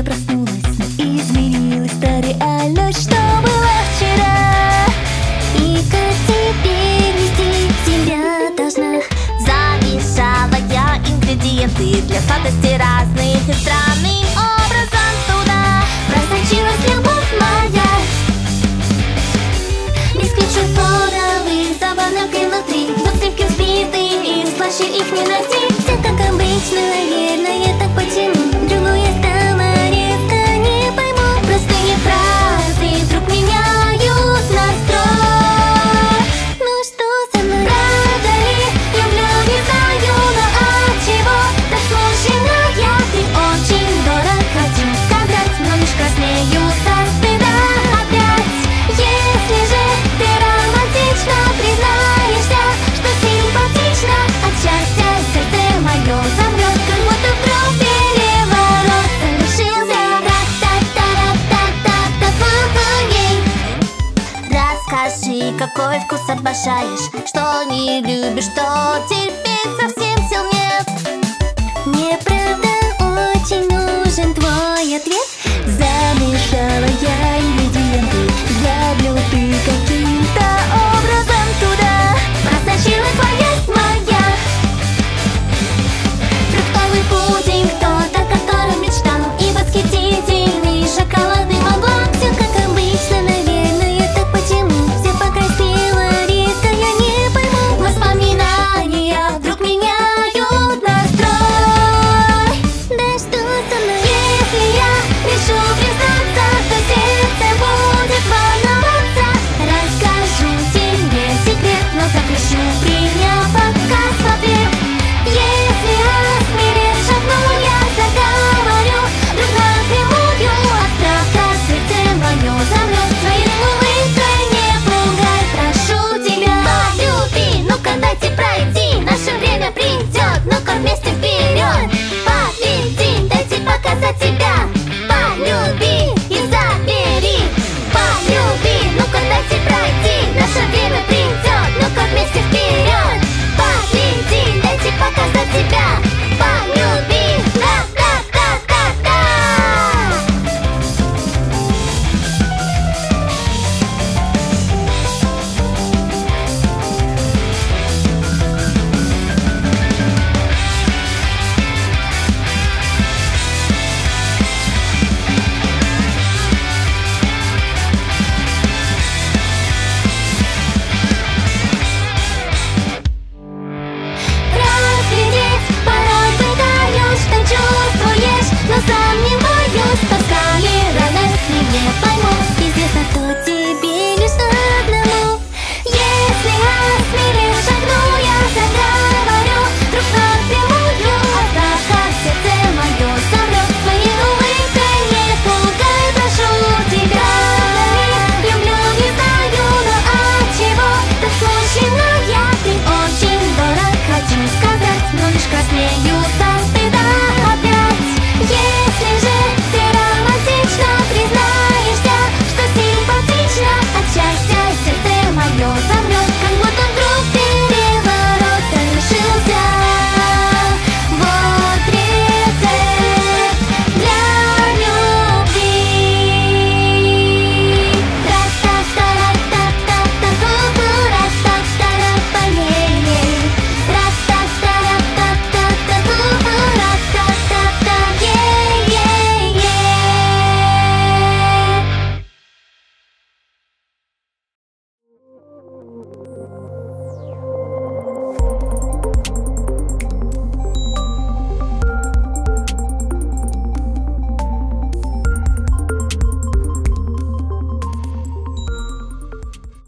я проснулась, но изменилась та реальность, что была вчера. И как теперь вести себя должна? Замешала я ингредиенты для сладости разных и странным образом туда Просочилась любовь моя, бисквит шоколадовый, с оболочкой внутри, но сливки взбиты и слаще их не найти. Все как обычно, наверное, так почему другую я стала резко не пойму. Простые фразы вдруг меняют настрой. Ну что со мной? Правда ли? Люблю, не знаю, но от чего так смущена я? Ты очень дорог, хочу сказать, но лишь краснею со стыда опять. Если же ты романтично признаешься, что симпатично, от счастья сердце мое замрет, как будто вдруг переворот совершился. Расскажи, какой вкус обожаешь, что не любишь, что теперь